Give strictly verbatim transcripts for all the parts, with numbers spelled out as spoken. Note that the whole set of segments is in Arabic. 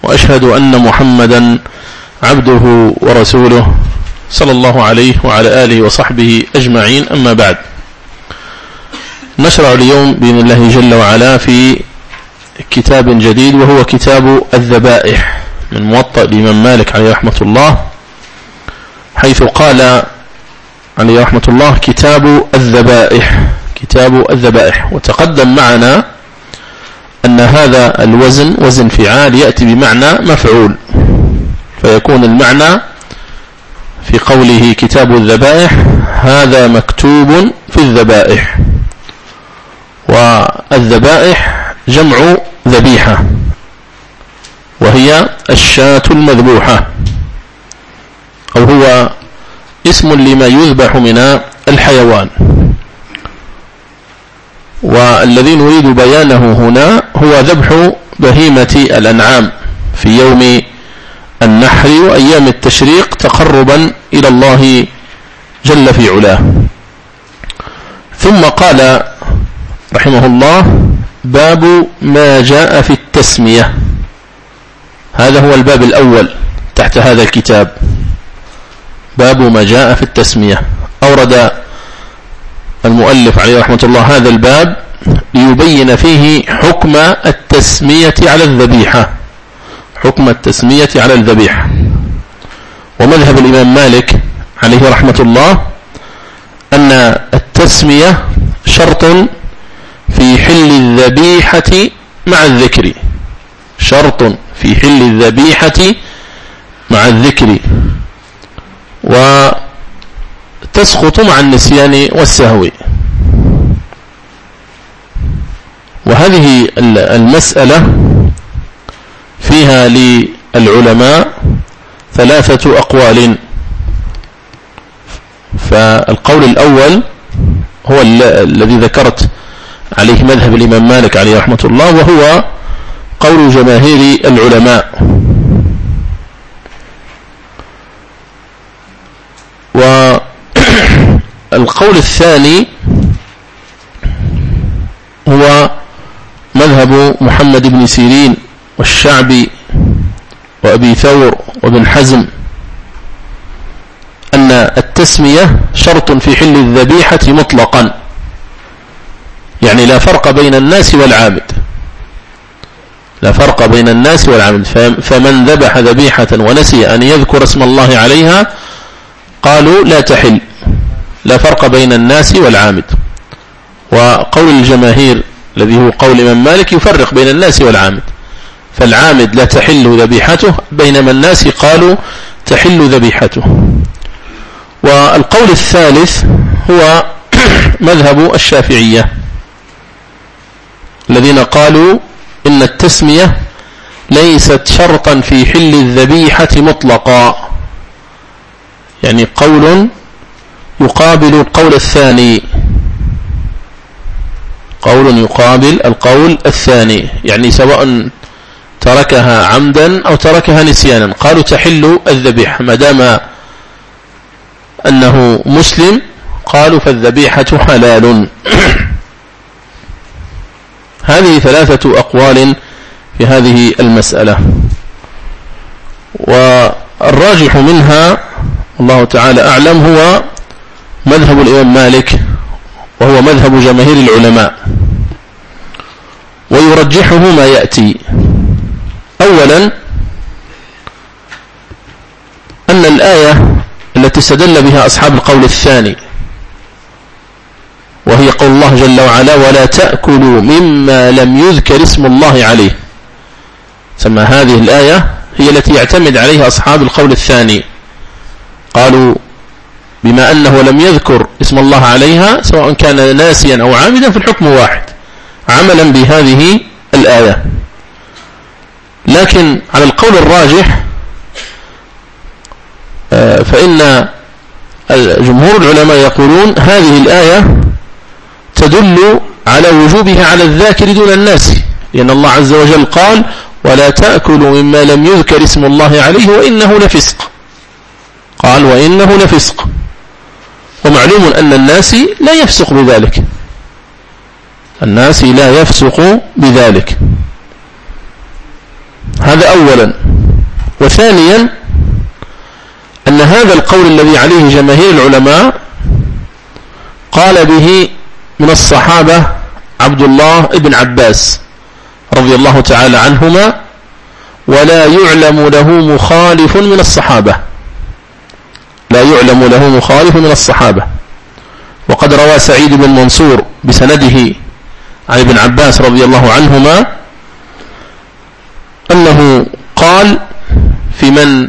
وأشهد أن محمدا عبده ورسوله صلى الله عليه وعلى آله وصحبه أجمعين. أما بعد، نشرع اليوم بإذن الله جل وعلا في كتاب جديد، وهو كتاب الذبائح من موطأ الإمام مالك عليه رحمة الله، حيث قال عليه رحمة الله كتاب الذبائح كتاب الذبائح. وتقدم معنا أن هذا الوزن وزن فعال يأتي بمعنى مفعول، فيكون المعنى في قوله كتاب الذبائح هذا مكتوب في الذبائح. والذبائح جمع ذبيحة، وهي الشاة المذبوحة، أو هو اسم لما يذبح من الحيوان. والذي نريد بيانه هنا هو ذبح بهيمة الأنعام في يوم النحر وأيام التشريق تقربا إلى الله جل في علاه. ثم قال رحمه الله: باب ما جاء في التسمية. هذا هو الباب الأول تحت هذا الكتاب، باب ما جاء في التسمية. أورد المؤلف عليه رحمة الله هذا الباب ليبين فيه حكم التسمية على الذبيحة حكم التسمية على الذبيحة. ومذهب الإمام مالك عليه رحمة الله أن التسمية شرط في حل الذبيحة مع الذكر شرط في حل الذبيحة مع الذكر، وتسقط مع النسيان والسهو. وهذه المسألة فيها للعلماء ثلاثة أقوال. فالقول الأول هو الذي ذكرت عليه مذهب الإمام مالك عليه رحمة الله، وهو قول جماهير العلماء. والقول الثاني هو مذهب محمد بن سيرين والشعبي وأبي ثور وابن حزم، أن التسمية شرط في حل الذبيحة مطلقا، يعني لا فرق بين الناس والعابد لا فرق بين الناس والعابد. فمن ذبح ذبيحة ونسي أن يذكر اسم الله عليها قالوا لا تحل، لا فرق بين الناس والعابد. وقول الجماهير الذي هو قول الإمام مالك يفرق بين الناس والعامد، فالعامد لا تحل ذبيحته، بينما الناس قالوا تحل ذبيحته. والقول الثالث هو مذهب الشافعية الذين قالوا إن التسمية ليست شرطا في حل الذبيحة مطلقا، يعني قول يقابل القول الثاني قول يقابل القول الثاني يعني سواء تركها عمدا أو تركها نسيانا. قالوا تحل الذبيحة ما دام أنه مسلم، قالوا فالذبيحة حلال. هذه ثلاثة أقوال في هذه المسألة، والراجح منها الله تعالى أعلم هو مذهب الإمام مالك، وهو مذهب جماهير العلماء. ويرجحه ما يأتي. أولا أن الآية التي استدل بها أصحاب القول الثاني، وهي قول الله جل وعلا ولا تأكلوا مما لم يذكر اسم الله عليه، ثم هذه الآية هي التي يعتمد عليها أصحاب القول الثاني. قالوا بما أنه لم يذكر اسم الله عليها سواء كان ناسيا أو عامدا في الحكم واحد، عملا بهذه الآية. لكن على القول الراجح فإن جمهور العلماء يقولون هذه الآية تدل على وجوبها على الذاكر دون الناس، لأن الله عز وجل قال ولا تأكلوا مما لم يذكر اسم الله عليه وإنه لفسق. قال وإنه لفسق، ومعلوم أن الناس لا يفسق بذلك الناس لا يفسق بذلك هذا أولا. وثانيا أن هذا القول الذي عليه جماهير العلماء قال به من الصحابة عبد الله بن عباس رضي الله تعالى عنهما، ولا يعلم له مخالف من الصحابة، لا يعلم له مخالف من الصحابة. وقد روى سعيد بن منصور بسنده عن ابن عباس رضي الله عنهما أنه قال في من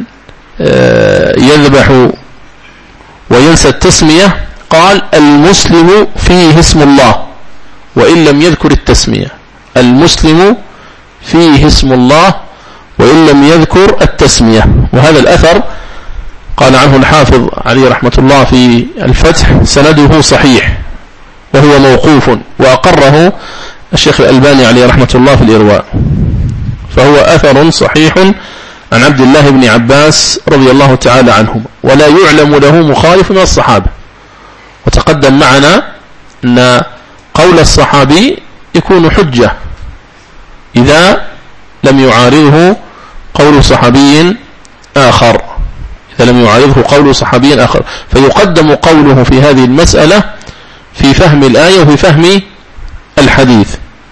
يذبح وينسى التسمية، قال: المسلم فيه اسم الله وإن لم يذكر التسمية. المسلم فيه اسم الله وإن لم يذكر التسمية. وهذا الأثر قال عنه الحافظ عليه رحمة الله في الفتح: سنده صحيح وهو موقوف، وأقره الشيخ الألباني عليه رحمة الله في الإرواء. فهو أثر صحيح عن عبد الله بن عباس رضي الله تعالى عنهما، ولا يعلم له مخالف من الصحابة. وتقدم معنا أن قول الصحابي يكون حجة إذا لم يعارضه قول صحابي آخر، إذا لم يعارضه قول صحابي آخر، فيقدم قوله في هذه المسألة في فهم الآية وفي فهم الحديث.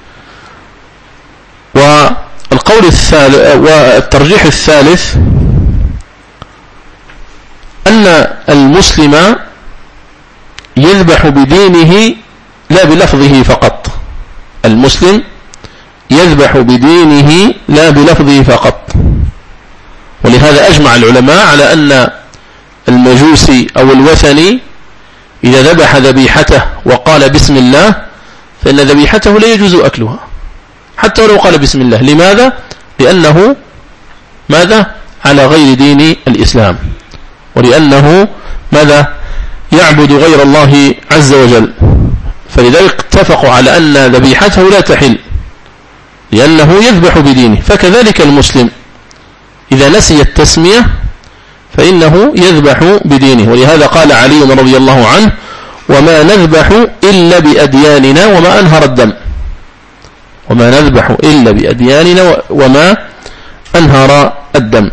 والقول الثالث والترجيح الثالث أن المسلم يذبح بدينه لا بلفظه فقط. المسلم يذبح بدينه لا بلفظه فقط. ولهذا أجمع العلماء على أن المجوسي أو الوثني إذا ذبح ذبيحته وقال بسم الله فإن ذبيحته لا يجوز أكلها حتى ولو قال بسم الله. لماذا؟ لأنه ماذا؟ على غير دين الإسلام، ولأنه ماذا؟ يعبد غير الله عز وجل. فلذلك اتفقوا على أن ذبيحته لا تحل لأنه يذبح بدينه. فكذلك المسلم إذا نسي التسمية فإنه يذبح بدينه. ولهذا قال علي رضي الله عنه: وما نذبح إلا بأدياننا وما أنهر الدم. وما نذبح إلا بأدياننا وما أنهر الدم.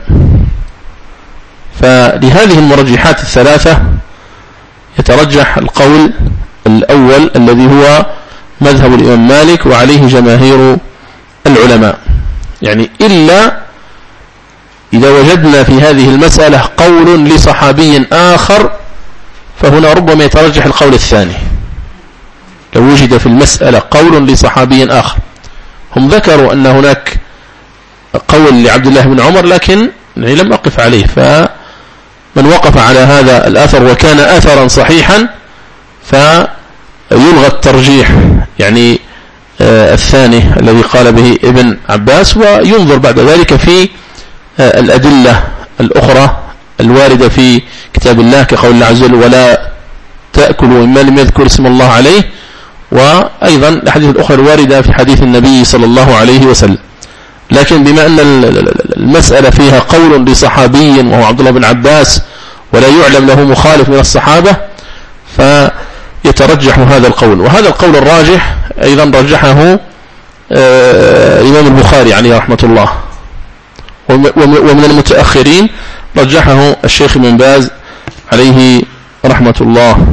فلهذه المرجحات الثلاثة يترجح القول الأول الذي هو مذهب الإمام مالك وعليه جماهير العلماء، يعني إلا إذا وجدنا في هذه المسألة قول لصحابي آخر فهنا ربما يترجح القول الثاني. لو وجد في المسألة قول لصحابي آخر، هم ذكروا أن هناك قول لعبد الله بن عمر لكن لم أقف عليه، فمن وقف على هذا الأثر وكان أثرا صحيحا فيلغى الترجيح يعني آه الثاني الذي قال به ابن عباس، وينظر بعد ذلك في آه الأدلة الأخرى الواردة في كتاب الله كقول الله عز وجل: ولا تأكلوا مما لم يذكر اسم الله عليه، وأيضا الحديث الأخرى الواردة في حديث النبي صلى الله عليه وسلم. لكن بما أن المسألة فيها قول لصحابي وهو عبد الله بن عباس ولا يعلم له مخالف من الصحابة فيترجح هذا القول. وهذا القول الراجح أيضا رجحه الإمام البخاري عليه رحمة الله، ومن المتأخرين رجحه الشيخ ابن باز عليه رحمة الله.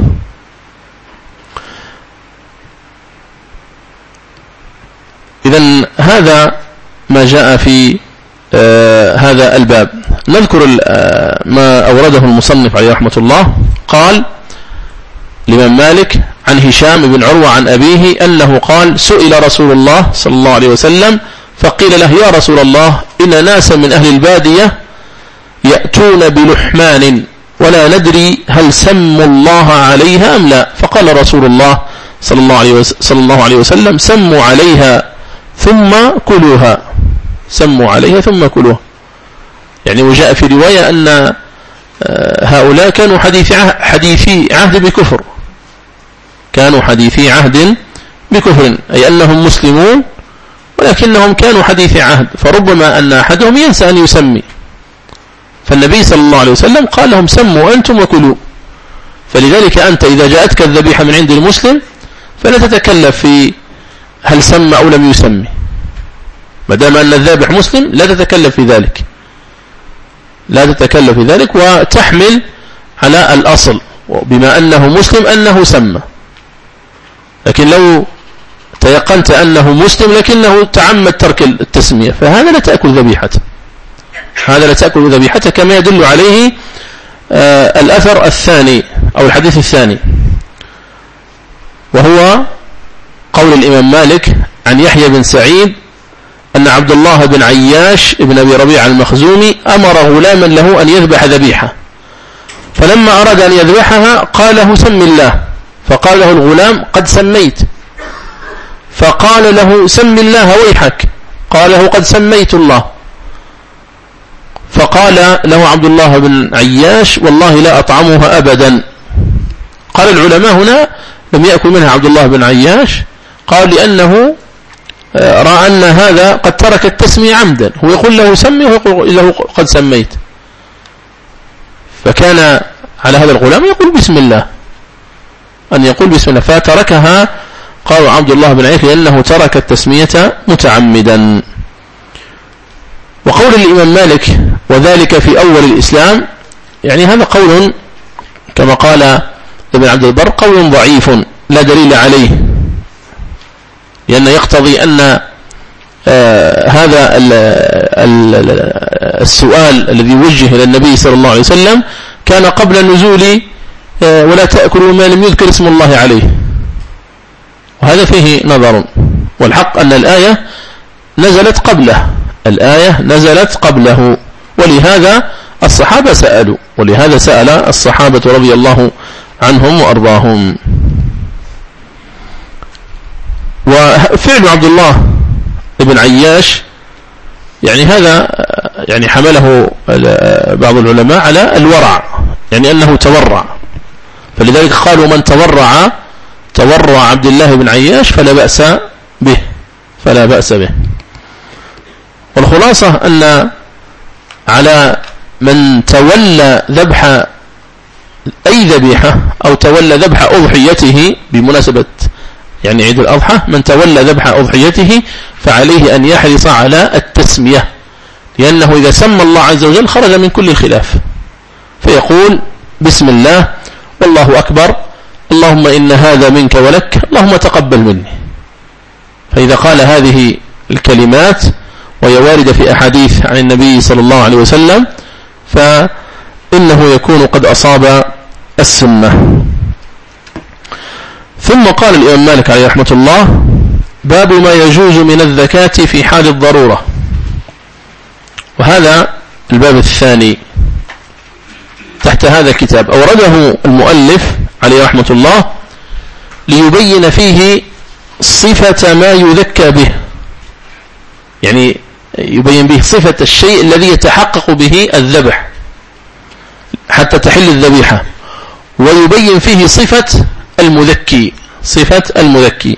إذن هذا ما جاء في آه هذا الباب. نذكر آه ما أورده المصنف عليه رحمة الله. قال الإمام مالك عن هشام بن عروة عن أبيه أنه قال: سئل رسول الله صلى الله عليه وسلم فقيل له: يا رسول الله إن ناسا من أهل البادية يأتون بلحمان ولا ندري هل سموا الله عليها أم لا. فقال رسول الله صلى الله عليه صلى الله عليه وسلم: سموا عليها ثم كلوها. سموا عليها ثم كلوها. يعني وجاء في رواية أن هؤلاء كانوا حديثي حديثي عهد بكفر، كانوا حديثي عهد بكفر، أي أنهم مسلمون ولكنهم كانوا حديثي عهد، فربما أن أحدهم ينسى أن يسمي، فالنبي صلى الله عليه وسلم قال لهم: سموا أنتم وكلوا. فلذلك أنت إذا جاءتك الذبيحة من عند المسلم فلا تتكلف في هل سمى أو لم يسمي، ما دام أن الذابح مسلم لا تتكلف في ذلك، لا تتكلف في ذلك وتحمل على الأصل بما أنه مسلم أنه سمى. لكن لو تيقنت أنه مسلم لكنه تعمد ترك التسمية فهذا لا تأكل ذبيحته، هذا لا تأكل ذبيحته، كما يدل عليه آه الأثر الثاني أو الحديث الثاني، وهو قول الإمام مالك عن يحيى بن سعيد أن عبد الله بن عياش ابن أبي ربيعة المخزومي أمر غلاما له أن يذبح ذبيحة، فلما أراد أن يذبحها قال له سم الله، فقال له الغلام قد سميت، فقال له سم الله ويحك، قال له قد سميت الله، فقال له عبد الله بن عياش والله لا أطعمها أبدا. قال العلماء هنا لم يأكل منها عبد الله بن عياش، قال لأنه رأى أن هذا قد ترك التسمية عمدا، هو يقول له سمي ويقول له قد سميت، فكان على هذا الغلام يقول بسم الله، أن يقول بسم الله، فتركها قال عبد الله بن عياش لأنه ترك التسمية متعمدا. وقول الإمام مالك وذلك في أول الإسلام، يعني هذا قول كما قال ابن عبد البر قول ضعيف لا دليل عليه، لأن يقتضي أن آه هذا ال ال السؤال الذي وجه إلى النبي صلى الله عليه وسلم كان قبل النزول آه ولا تأكلوا ما لم يذكر اسم الله عليه، وهذا فيه نظر، والحق أن الآية نزلت قبله، الآية نزلت قبله، ولهذا الصحابة سألوا، ولهذا سأل الصحابة رضي الله عنهم وأرضاهم. وفعل عبد الله بن عياش يعني هذا يعني حمله بعض العلماء على الورع، يعني أنه تورع، فلذلك قالوا من تورع تورع عبد الله بن عياش فلا بأس به، فلا بأس به. والخلاصة أن على من تولى ذبح أي ذبيحة أو تولى ذبح أضحيته بمناسبة يعني عيد الأضحى، من تولى ذبح أضحيته فعليه أن يحرص على التسمية، لأنه إذا سمى الله عز وجل خرج من كل الخلاف، فيقول بسم الله والله أكبر اللهم إن هذا منك ولك اللهم تقبل مني. فإذا قال هذه الكلمات وهي واردة في أحاديث عن النبي صلى الله عليه وسلم فإنه يكون قد أصاب السنة. ثم قال الإمام مالك عليه رحمة الله باب ما يجوز من الزكاة في حال الضرورة، وهذا الباب الثاني تحت هذا الكتاب، أورده المؤلف عليه رحمة الله ليبين فيه صفة ما يذكى به، يعني يبين به صفة الشيء الذي يتحقق به الذبح حتى تحل الذبيحة، ويبين فيه صفة المذكي، صفة المذكي.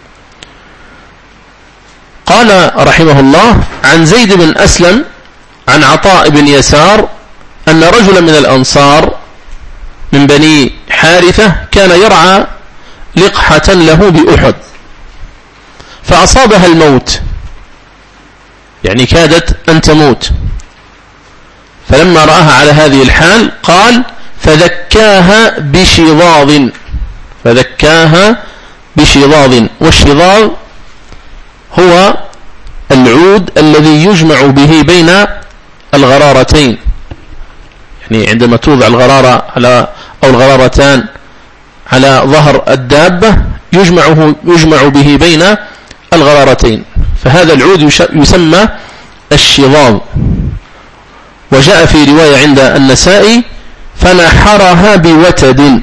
قال رحمه الله عن زيد بن أسلم عن عطاء بن يسار أن رجلا من الأنصار من بني حارثة كان يرعى لقحة له بأحد فأصابها الموت، يعني كادت أن تموت، فلما رآها على هذه الحال قال فذكاها بشظاظ، فذكاها بشظاظ، والشظاظ هو العود الذي يجمع به بين الغرارتين، يعني عندما توضع الغرارة على أو الغرارتان على ظهر الدابة يجمعه يجمع به بين الغرارتين، فهذا العود يسمى الشظاظ. وجاء في رواية عند النسائي فنحرها بوتد،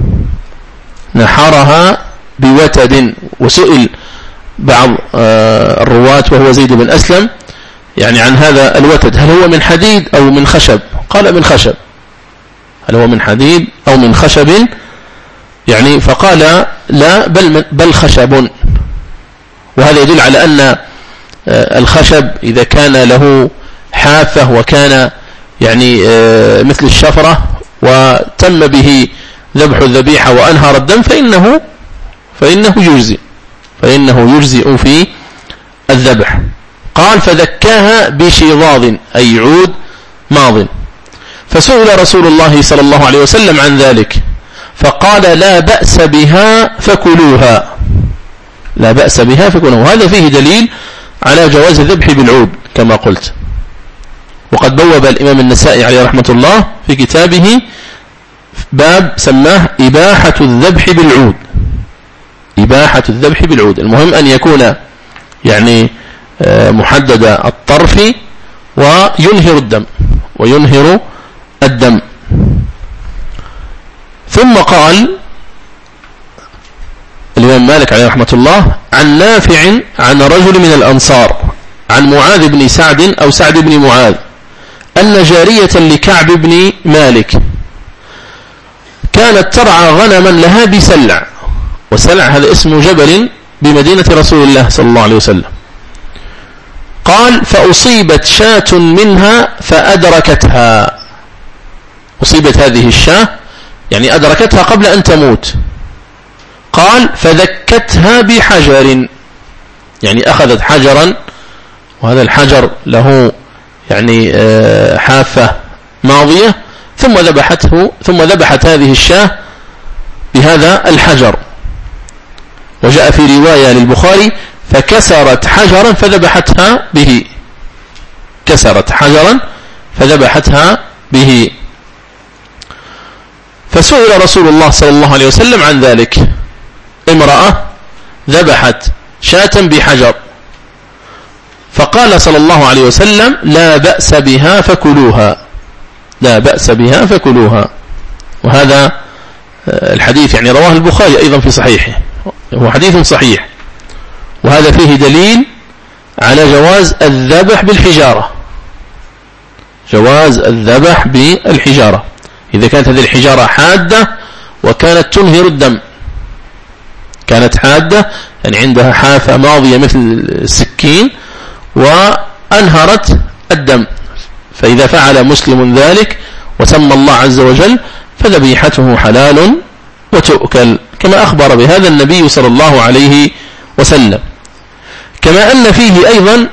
نحرها بوتد. وسئل بعض الرواة وهو زيد بن أسلم يعني عن هذا الوتد هل هو من حديد أو من خشب؟ قال من خشب. هل هو من حديد أو من خشب؟ يعني فقال لا بل, بل خشب. وهذا يدل على أن الخشب إذا كان له حافة وكان يعني مثل الشفرة وتم به ذبح الذبيحة وأنهر الدم فإنه فإنه يجزئ فإنه يجزئ في الذبح. قال فذكاها بشظاظ أي عود ماض. فسئل رسول الله صلى الله عليه وسلم عن ذلك فقال لا بأس بها فكلوها، لا بأس بها فكلوها. وهذا فيه دليل على جواز الذبح بالعود كما قلت. وقد بوب الإمام النسائي عليه رحمة الله في كتابه باب سماه إباحة الذبح بالعود، إباحة الذبح بالعود. المهم أن يكون يعني محدد الطرف وينهر الدم وينهر الدم. ثم قال الإمام مالك عليه رحمة الله عن نافع عن رجل من الأنصار عن معاذ بن سعد أو سعد بن معاذ أن جارية لكعب بن مالك كانت ترعى غنما لها بسلع، وسلع هذا اسم جبل بمدينة رسول الله صلى الله عليه وسلم. قال فأصيبت شاة منها فأدركتها، أصيبت هذه الشاة يعني أدركتها قبل أن تموت. قال فذكتها بحجر، يعني أخذت حجرا، وهذا الحجر له يعني حافة ماضية، ثم ذبحته ثم ذبحت هذه الشاة بهذا الحجر. وجاء في رواية للبخاري فكسرت حجرا فذبحتها به، كسرت حجرا فذبحتها به. فسئل رسول الله صلى الله عليه وسلم عن ذلك، امرأة ذبحت شاة بحجر، فقال صلى الله عليه وسلم لا بأس بها فكلوها، لا بأس بها فكلوها. وهذا الحديث يعني رواه البخاري أيضا في صحيحه، هو حديث صحيح. وهذا فيه دليل على جواز الذبح بالحجارة، جواز الذبح بالحجارة إذا كانت هذه الحجارة حادة وكانت تنهر الدم، كانت حادة يعني عندها حافة ماضية مثل السكين وأنهرت الدم، فإذا فعل مسلم ذلك وسمى الله عز وجل فذبيحته حلال وتؤكل، كما أخبر بهذا النبي صلى الله عليه وسلم. كما أن فيه أيضا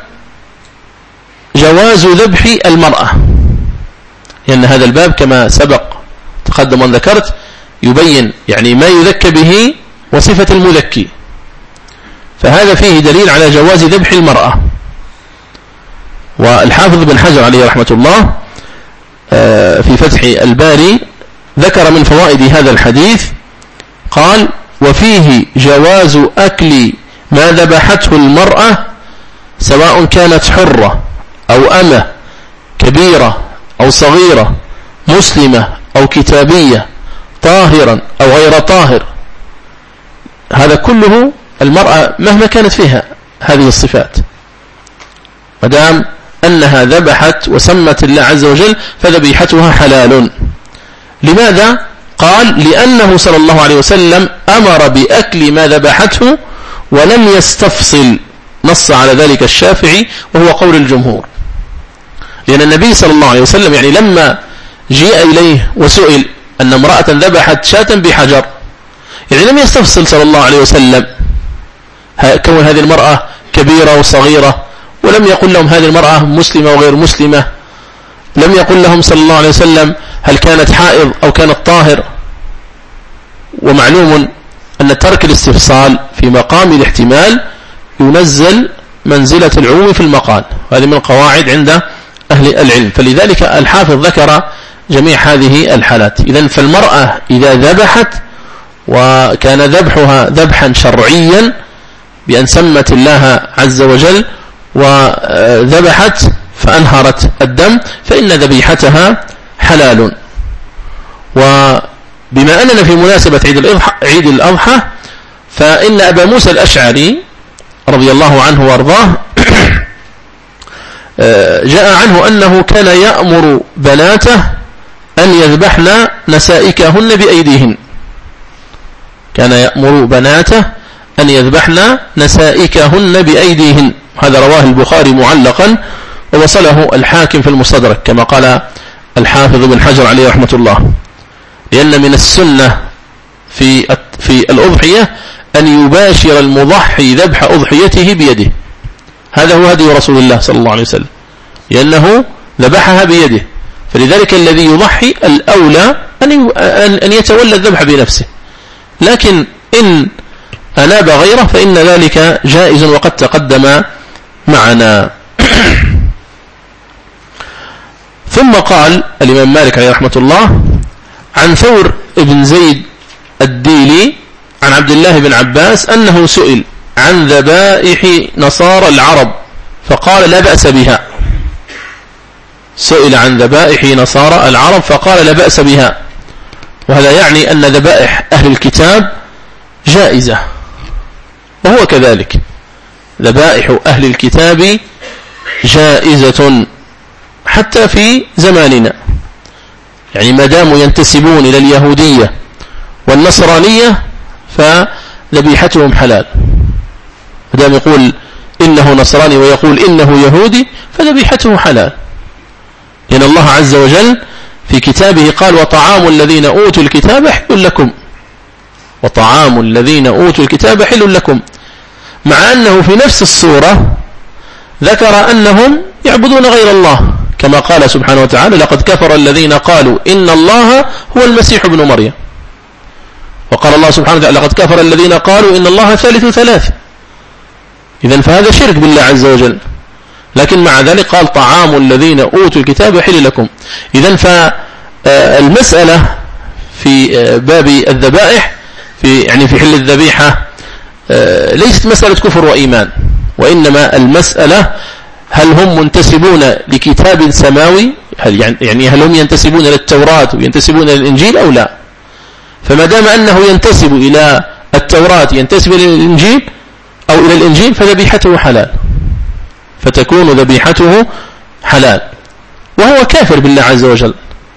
جواز ذبح المرأة، لأن هذا الباب كما سبق تقدم وأن ذكرت يبين يعني ما يذكى به وصفة المذكي، فهذا فيه دليل على جواز ذبح المرأة. والحافظ بن حجر عليه رحمة الله في فتح الباري ذكر من فوائد هذا الحديث قال وفيه جواز أكل ما ذبحته المرأة سواء كانت حرة أو أمة، كبيرة أو صغيرة، مسلمة أو كتابية، طاهرا أو غير طاهر. هذا كله المرأة مهما كانت فيها هذه الصفات، مدام أنها ذبحت وسمت الله عز وجل فذبيحتها حلال. لماذا؟ قال لأنه صلى الله عليه وسلم أمر بأكل ما ذبحته ولم يستفصل، نص على ذلك الشافعي وهو قول الجمهور، لأن النبي صلى الله عليه وسلم يعني لما جاء إليه وسئل أن امرأة ذبحت شاة بحجر يعني لم يستفصل صلى الله عليه وسلم كون هذه المرأة كبيرة وصغيرة، ولم يقل لهم هذه المرأة مسلمة وغير مسلمة، لم يقل لهم صلى الله عليه وسلم هل كانت حائض أو كانت طاهر. ومعلوم أن ترك الاستفصال في مقام الاحتمال ينزل منزلة العموم في المقال، هذه من القواعد عند أهل العلم، فلذلك الحافظ ذكر جميع هذه الحالات. إذن فالمرأة إذا ذبحت وكان ذبحها ذبحا شرعيا بأن سمت الله عز وجل وذبحت فأنهرت الدم فإن ذبيحتها حلال. وبما أننا في مناسبة عيد الأضحى فإن أبا موسى الأشعري رضي الله عنه وارضاه جاء عنه أنه كان يأمر بناته أن يذبحن نسائكهن بأيديهن، كان يأمر بناته أن يذبحن نسائكهن بأيديهن. هذا رواه البخاري معلقا ووصله الحاكم في المستدرك كما قال الحافظ بن حجر عليه رحمة الله، لأن من السنة في في الأضحية أن يباشر المضحي ذبح أضحيته بيده، هذا هو هدي رسول الله صلى الله عليه وسلم، لأنه ذبحها بيده. فلذلك الذي يضحي الأولى أن يتولى الذبح بنفسه، لكن إن أناب غيره فإن ذلك جائز وقد تقدم معنا. ثم قال الإمام مالك عليه رحمة الله عن ثور بن زيد الديلي عن عبد الله بن عباس أنه سئل عن ذبائح نصارى العرب فقال لا بأس بها. سئل عن ذبائح نصارى العرب فقال لا بأس بها، وهذا يعني أن ذبائح أهل الكتاب جائزة، وهو كذلك ذبائح أهل الكتاب جائزة حتى في زماننا، يعني ما داموا ينتسبون إلى اليهودية والنصرانية فذبيحتهم حلال. ما دام يقول إنه نصراني ويقول إنه يهودي فذبيحته حلال، لأن الله عز وجل في كتابه قال وطعام الذين أوتوا الكتاب حل لكم، وطعام الذين أوتوا الكتاب حل لكم، مع أنه في نفس السورة ذكر أنهم يعبدون غير الله، كما قال سبحانه وتعالى لقد كفر الذين قالوا إن الله هو المسيح ابن مريم، وقال الله سبحانه وتعالى لقد كفر الذين قالوا إن الله ثالث ثلاث. إذن فهذا شرك بالله عز وجل، لكن مع ذلك قال طعام الذين أوتوا الكتاب حل لكم. إذن فالمسألة في باب الذبائح في يعني في حل الذبيحة ليست مسألة كفر وإيمان، وإنما المسألة هل هم منتسبون لكتاب سماوي، هل يعني هل هم ينتسبون للتوراة وينتسبون للإنجيل أو لا. فما دام أنه ينتسب إلى التوراة ينتسب إلى الإنجيل أو إلى الإنجيل فذبيحته حلال، فتكون ذبيحته حلال، وهو كافر بالله عز وجل.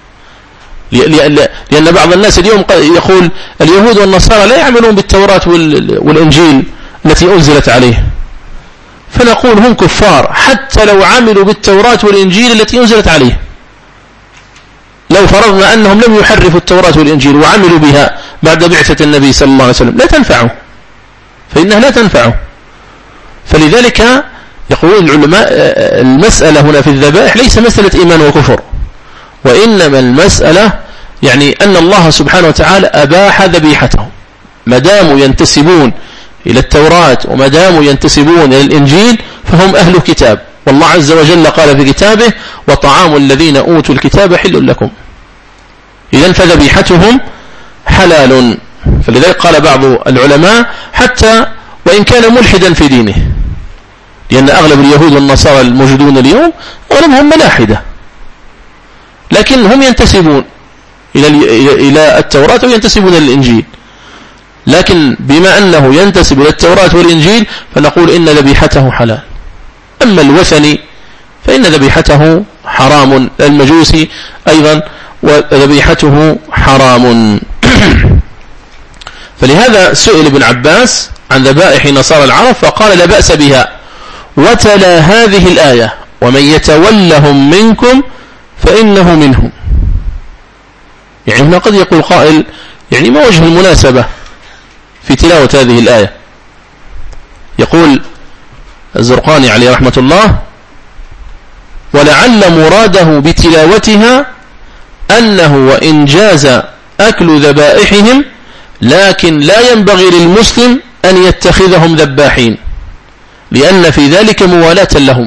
لأن بعض الناس اليوم يقول اليهود والنصارى لا يعملون بالتوراة والإنجيل التي أنزلت عليه، فنقول هم كفار حتى لو عملوا بالتوراة والإنجيل التي أنزلت عليه. لو فرضنا أنهم لم يحرفوا التوراة والإنجيل وعملوا بها بعد بعثة النبي صلى الله عليه وسلم لا تنفعه، فإنها لا تنفعه. فلذلك يقولون العلماء المسألة هنا في الذبائح ليس مسألة إيمان وكفر، وإنما المسألة يعني أن الله سبحانه وتعالى أباح ذبيحتهم ما داموا ينتسبون إلى التوراة وما داموا ينتسبون إلى الإنجيل فهم أهل كتاب، والله عز وجل قال في كتابه وطعام الذين أوتوا الكتاب حل لكم. إذن فذبيحتهم حلال. فلذلك قال بعض العلماء حتى وإن كان ملحدا في دينه، لأن أغلب اليهود والنصارى الموجودون اليوم أغلبهم ملاحدة، لكن هم ينتسبون إلى إلى التوراة وينتسبون إلى الإنجيل، لكن بما أنه ينتسب إلى التوراة والإنجيل فنقول إن ذبيحته حلال. أما الوثني فإن ذبيحته حرام، المجوسي أيضا وذبيحته حرام. فلهذا سئل ابن عباس عن ذبائح نصارى العرب فقال لا بأس بها، وتلا هذه الآية ومن يتولهم منكم فإنه منهم. يعني هنا قد يقول قائل يعني ما وجه المناسبة في تلاوة هذه الآية؟ يقول الزرقاني عليه رحمة الله ولعل مراده بتلاوتها أنه وإن جاز أكل ذبائحهم لكن لا ينبغي للمسلم أن يتخذهم ذباحين لأن في ذلك موالاة لهم.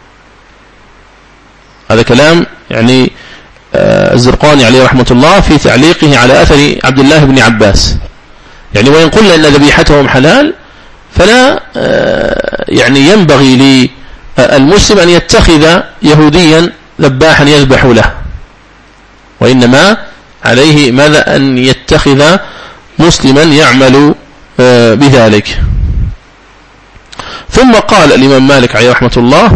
هذا كلام يعني الزرقاني عليه رحمة الله في تعليقه على أثر عبد الله بن عباس. يعني وإن قلنا أن ذبيحتهم حلال فلا يعني ينبغي للمسلم أن يتخذ يهوديا ذباحا يذبح له، وإنما عليه ماذا أن يتخذ مسلما يعمل بذلك. ثم قال الإمام مالك عليه رحمة الله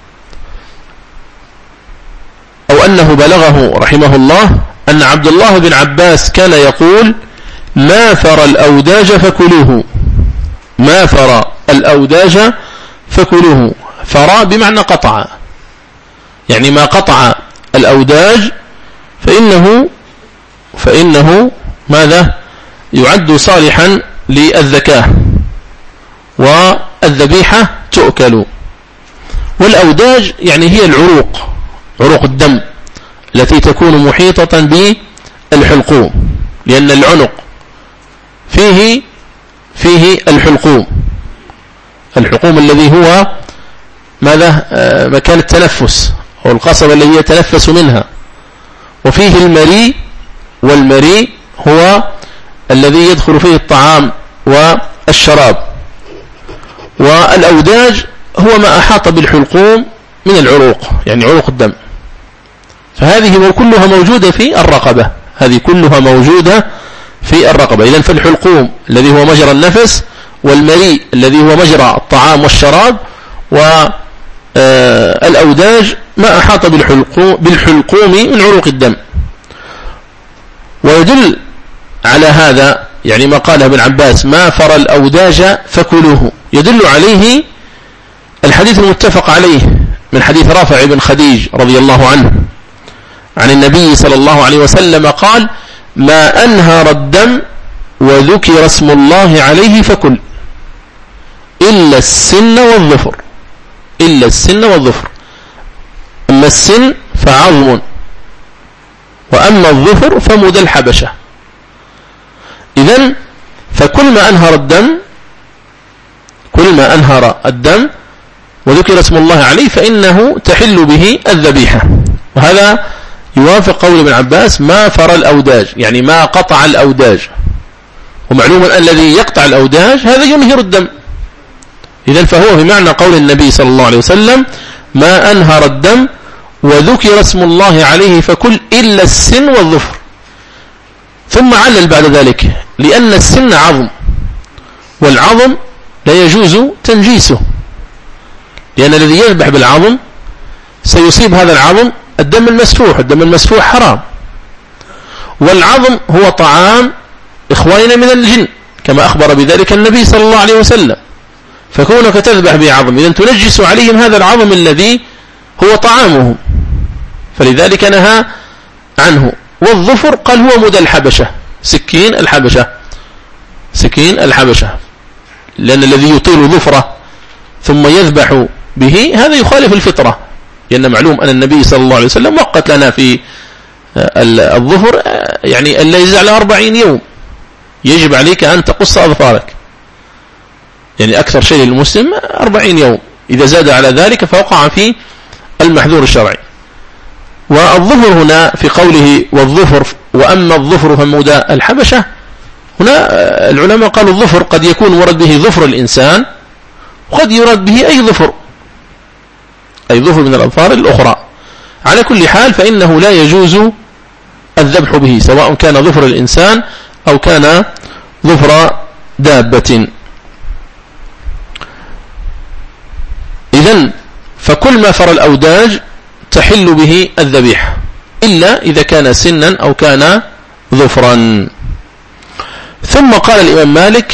أو أنه بلغه رحمه الله أن عبد الله بن عباس كان يقول ما فر الأوداج فكلوه، ما فر الأوداج فكلوه. فر بمعنى قطع، يعني ما قطع الأوداج فإنه فإنه ماذا يعد صالحا للذكاة والذبيحة تؤكل. والأوداج يعني هي العروق، عروق الدم التي تكون محيطة بالحلقوم، لأن العنق فيه فيه الحلقوم، الحلقوم الذي هو ماذا؟ آه مكان التنفس أو القصبة التي يتنفس منها، وفيه المريء، والمريء هو الذي يدخل فيه الطعام والشراب، والأوداج هو ما أحاط بالحلقوم من العروق، يعني عروق الدم. فهذه كلها موجودة في الرقبة، هذه كلها موجودة في الرقبة. إذن فالحلقوم الذي هو مجرى النفس، والمريء الذي هو مجرى الطعام والشراب، والأوداج ما أحاط بالحلقوم, بالحلقوم من عروق الدم. ويدل على هذا يعني ما قاله ابن عباس: ما فرى الأوداج فكلوه، يدل عليه الحديث المتفق عليه من حديث رافع بن خديج رضي الله عنه عن النبي صلى الله عليه وسلم قال: ما أنهر الدم وذكر اسم الله عليه فكل، إلا السن والظفر، إلا السن والظفر. أما السن فعظم، وأما الظفر فمد الحبشة. إذن فكل ما أنهر الدم، كل ما أنهر الدم وذكر اسم الله عليه فإنه تحل به الذبيحة. وهذا يوافق قول ابن عباس: ما فر الأوداج، يعني ما قطع الأوداج. ومعلوم أن الذي يقطع الأوداج هذا ينهر الدم. إذن فهو بمعنى قول النبي صلى الله عليه وسلم: ما أنهر الدم وذكر اسم الله عليه فكل إلا السن والظفر. ثم علل بعد ذلك: لأن السن عظم، والعظم لا يجوز تنجيسه، لأن الذي يذبح بالعظم سيصيب هذا العظم الدم المسفوح، الدم المسفوح حرام، والعظم هو طعام إخواننا من الجن كما أخبر بذلك النبي صلى الله عليه وسلم. فكونك تذبح بعظم إذن تنجس عليهم هذا العظم الذي هو طعامهم، فلذلك نهى عنه. والظفر قال هو مدى الحبشة، سكين الحبشة، سكين الحبشة، لأن الذي يطيل ظفره ثم يذبح به هذا يخالف الفطرة، لأن معلوم أن النبي صلى الله عليه وسلم وقت لنا في الظفر يعني أن لا يزيد على أربعين يوم، يجب عليك أن تقص أظفارك، يعني أكثر شيء للمسلم أربعين يوم، إذا زاد على ذلك فوقع في المحذور الشرعي. والظفر هنا في قوله والظفر وأما الظفر فمدى الحبشة، هنا العلماء قالوا الظفر قد يكون مراد به ظفر الإنسان، وقد يراد به أي ظفر، أي ظفر من الأظفار الأخرى. على كل حال فإنه لا يجوز الذبح به، سواء كان ظفر الإنسان أو كان ظفر دابة. إذن فكل ما فر الأوداج تحل به الذبيحة، إلا إذا كان سنا أو كان ظفرا. ثم قال الإمام مالك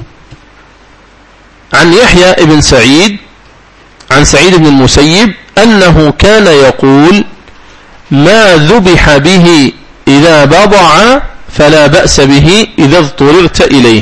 عن يحيى بن سعيد عن سعيد بن المسيب أنه كان يقول: ما ذبح به إذا بضع فلا بأس به إذا اضطررت إليه.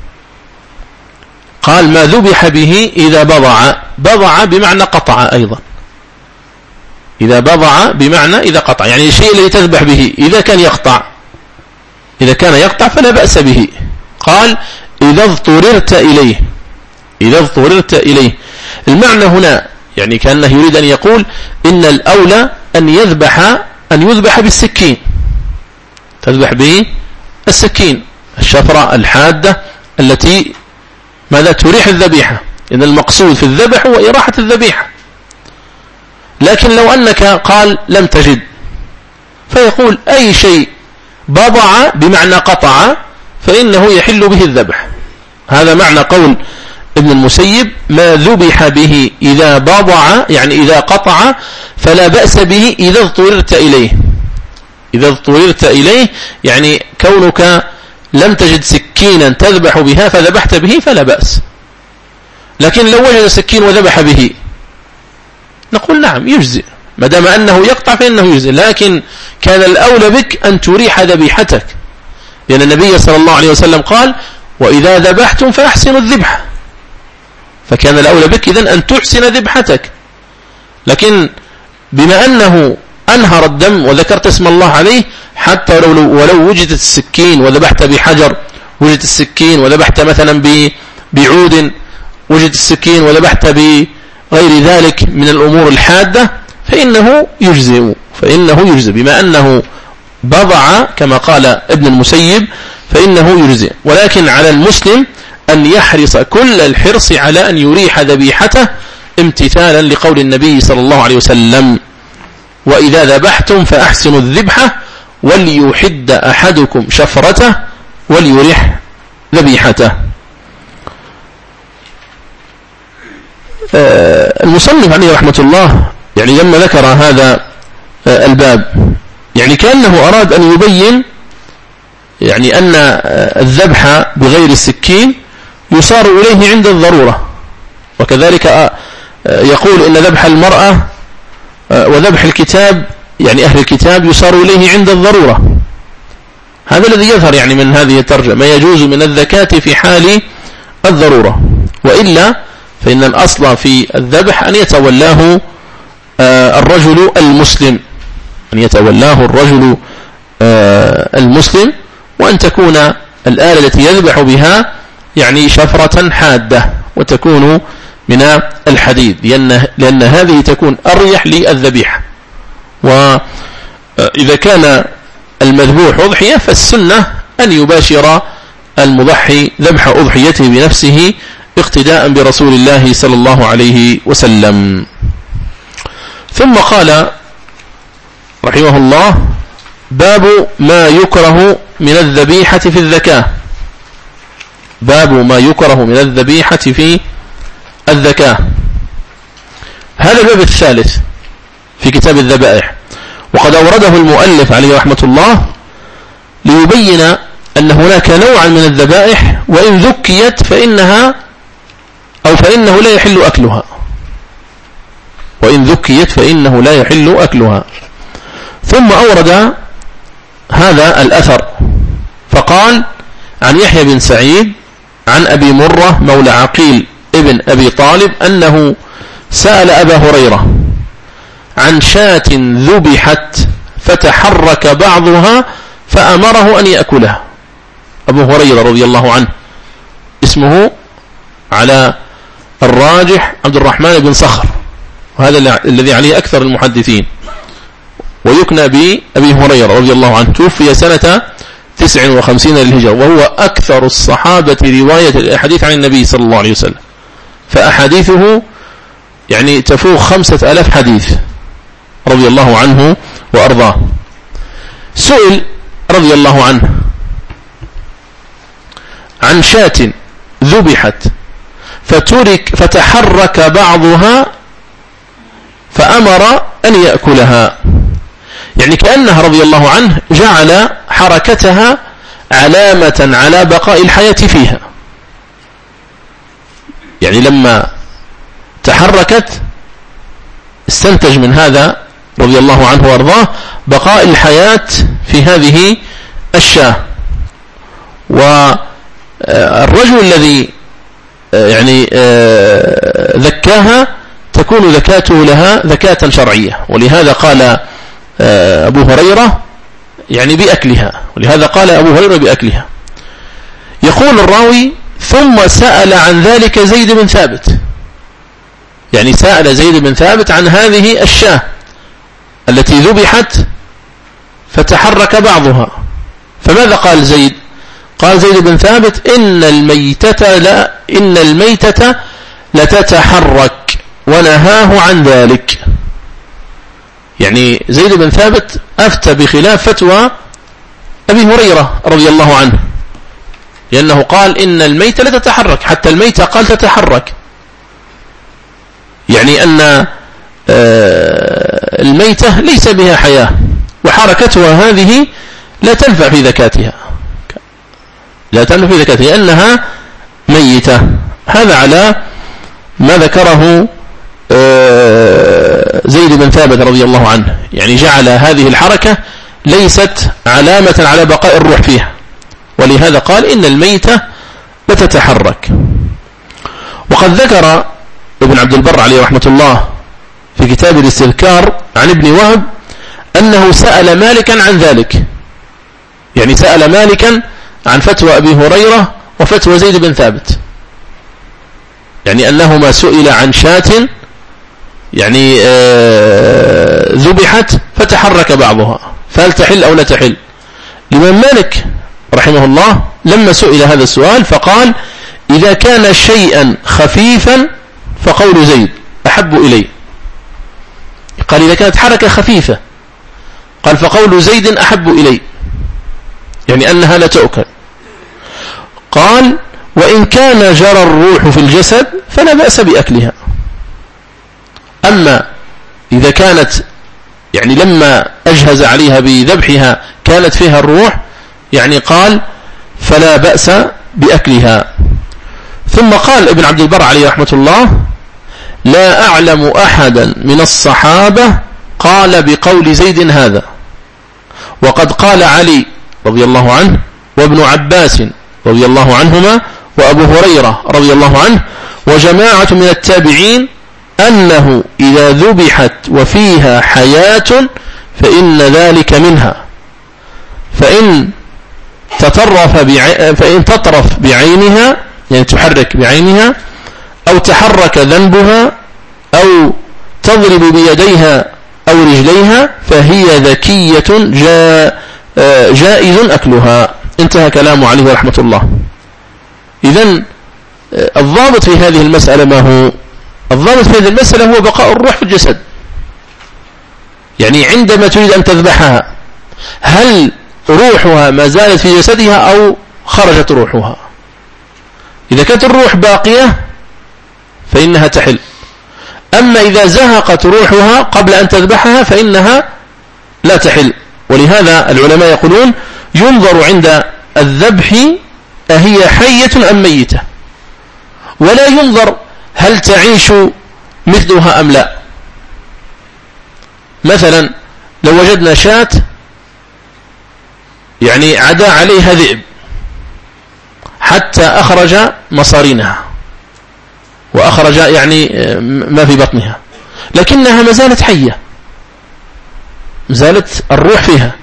قال ما ذبح به إذا بضع، بضع بمعنى قطع أيضا، إذا بضع بمعنى إذا قطع، يعني الشيء الذي تذبح به إذا كان يقطع، إذا كان يقطع فلا بأس به. قال إذا اضطررت إليه، إذا اضطررت إليه. المعنى هنا يعني كأنه يريد أن يقول إن الأولى أن يذبح أن يذبح بالسكين، تذبح به السكين الشفرة الحادة التي ماذا تريح الذبيحة، إن المقصود في الذبح هو إراحة الذبيحة. لكن لو أنك قال لم تجد، فيقول أي شيء بضع بمعنى قطع فإنه يحل به الذبح. هذا معنى قول ابن المسيب: ما ذبح به إذا بضع، يعني إذا قطع فلا بأس به إذا اضطررت إليه. إذا اضطررت إليه يعني كونك لم تجد سكينا تذبح بها فذبحت به فلا بأس. لكن لو وجد سكين وذبح به نقول نعم يجزئ، ما دام أنه يقطع فإنه يجزئ، لكن كان الأولى بك أن تريح ذبيحتك، لأن النبي صلى الله عليه وسلم قال: وإذا ذبحتم فأحسنوا الذبح. فكان الأولى بك إذن أن تحسن ذبحتك، لكن بما أنه أنهر الدم وذكرت اسم الله عليه، حتى ولو, ولو وجدت السكين وذبحت بحجر، وجدت السكين وذبحت مثلا بعود، وجدت السكين وذبحت بغير ذلك من الأمور الحادة، فإنه يجزئ فإنه يجزئ بما أنه بضع كما قال ابن المسيب، فإنه يجزئ. ولكن على المسلم أن يحرص كل الحرص على أن يريح ذبيحته امتثالا لقول النبي صلى الله عليه وسلم: وإذا ذبحتم فأحسنوا الذبحة وليحد أحدكم شفرته وليريح ذبيحته. المصنف عليه رحمة الله يعني لما ذكر هذا الباب يعني كأنه أراد أن يبين يعني أن الذبح بغير السكين يصار إليه عند الضرورة، وكذلك يقول إن ذبح المرأة وذبح الكتاب يعني أهل الكتاب يصار إليه عند الضرورة. هذا الذي يظهر يعني من هذه الترجمة، ما يجوز من الزكاة في حال الضرورة، وإلا فإن الأصل في الذبح أن يتولاه الرجل المسلم أن يتولاه الرجل المسلم وأن تكون الآلة التي يذبح بها يعني شفرة حادة وتكون من الحديد، لأن, لأن هذه تكون أريح للذبيحة. وإذا كان المذبوح أضحية فالسنة أن يباشر المضحي ذبح أضحيته بنفسه اقتداء برسول الله صلى الله عليه وسلم. ثم قال رحمه الله: باب ما يكره من الذبيحة في الذكاة. باب ما يكره من الذبيحة في الذكاة. هذا الباب الثالث في كتاب الذبائح، وقد أورده المؤلف عليه رحمة الله ليبين أن هناك نوعا من الذبائح وإن ذكيت فإنها أو فإنه لا يحل أكلها، وإن ذكيت فإنه لا يحل أكلها. ثم أورد هذا الأثر فقال: عن يحيى بن سعيد عن أبي مرة مولى عقيل ابن أبي طالب أنه سأل أبا هريرة عن شاة ذبحت فتحرك بعضها فأمره أن يأكلها. أبو هريرة رضي الله عنه اسمه على الراجح عبد الرحمن بن صخر، وهذا الذي عليه أكثر المحدثين، ويكنى بأبي هريرة رضي الله عنه. توفي سنة تسع وخمسين للهجرة، وهو أكثر الصحابة رواية الأحاديث عن النبي صلى الله عليه وسلم، فأحاديثه يعني تفوق خمسة ألاف حديث رضي الله عنه وأرضاه. سئل رضي الله عنه عن شاة ذبحت فترك فتحرك بعضها فأمر أن يأكلها، يعني كأنها رضي الله عنه جعل حركتها علامة على بقاء الحياة فيها، يعني لما تحركت استنتج من هذا رضي الله عنه وارضاه بقاء الحياة في هذه الشاة. والرجل الذي يعني ذكاها تكون ذكاته لها ذكاة شرعية، ولهذا قال أبو هريرة يعني بأكلها، ولهذا قال أبو هريرة بأكلها. يقول الراوي: ثم سأل عن ذلك زيد بن ثابت، يعني سأل زيد بن ثابت عن هذه الشاة التي ذبحت فتحرك بعضها، فماذا قال زيد؟ قال زيد بن ثابت: إن الميتة لا إن الميتة لتتحرك ونهاه عن ذلك. يعني زيد بن ثابت أفتى بخلاف فتوى أبي هريرة رضي الله عنه، لأنه قال إن الميتة لا تتحرك، حتى الميتة قال تتحرك، يعني أن الميتة ليس بها حياة، وحركتها هذه لا تنفع في ذكاتها لا تنفع في ذكاتها لأنها ميتة. هذا على ما ذكره زيد بن ثابت رضي الله عنه، يعني جعل هذه الحركة ليست علامة على بقاء الروح فيها، ولهذا قال إن الميتة لتتحرك. وقد ذكر ابن عبد البر عليه رحمة الله في كتاب الاستذكار عن ابن وهب أنه سأل مالكا عن ذلك، يعني سأل مالكا عن فتوى أبي هريرة وفتوى زيد بن ثابت، يعني أنهما سئل عن شاة يعني آه ذبحت فتحرك بعضها فهل تحل أو لا تحل. الإمام مالك رحمه الله لما سئل هذا السؤال فقال إذا كان شيئا خفيفا فقول زيد أحب إلي، قال إذا كانت حركة خفيفة قال فقول زيد أحب إلي، يعني أنها لا تؤكل. قال وإن كان جرى الروح في الجسد فلا بأس بأكلها، أما إذا كانت يعني لما أجهز عليها بذبحها كانت فيها الروح يعني قال فلا بأس بأكلها. ثم قال ابن عبد البر عليه رحمة الله لا أعلم أحدا من الصحابة قال بقول زيد هذا، وقد قال علي رضي الله عنه وابن عباس رضي الله عنهما وأبو هريرة رضي الله عنه وجماعة من التابعين أنه إذا ذبحت وفيها حياة فإن ذلك منها، فإن تطرف بعي... فإن تطرف بعينها يعني تحرك بعينها أو تحرك ذنبها أو تضرب بيديها أو رجليها فهي ذكية جا... جائز أكلها. انتهى كلامه عليه رحمة الله. إذن الضابط في هذه المسألة ما هو؟ الضابط في هذه المسألة هو بقاء الروح في الجسد، يعني عندما تريد أن تذبحها هل روحها ما زالت في جسدها أو خرجت روحها؟ إذا كانت الروح باقية فإنها تحل، أما إذا زهقت روحها قبل أن تذبحها فإنها لا تحل. ولهذا العلماء يقولون ينظر عند الذبح أهي حية أم ميتة، ولا ينظر هل تعيش مثلها أم لا. مثلا لو وجدنا شاة يعني عدا عليها ذئب حتى أخرج مصارينها وأخرج يعني ما في بطنها، لكنها ما زالت حية، ما زالت الروح فيها،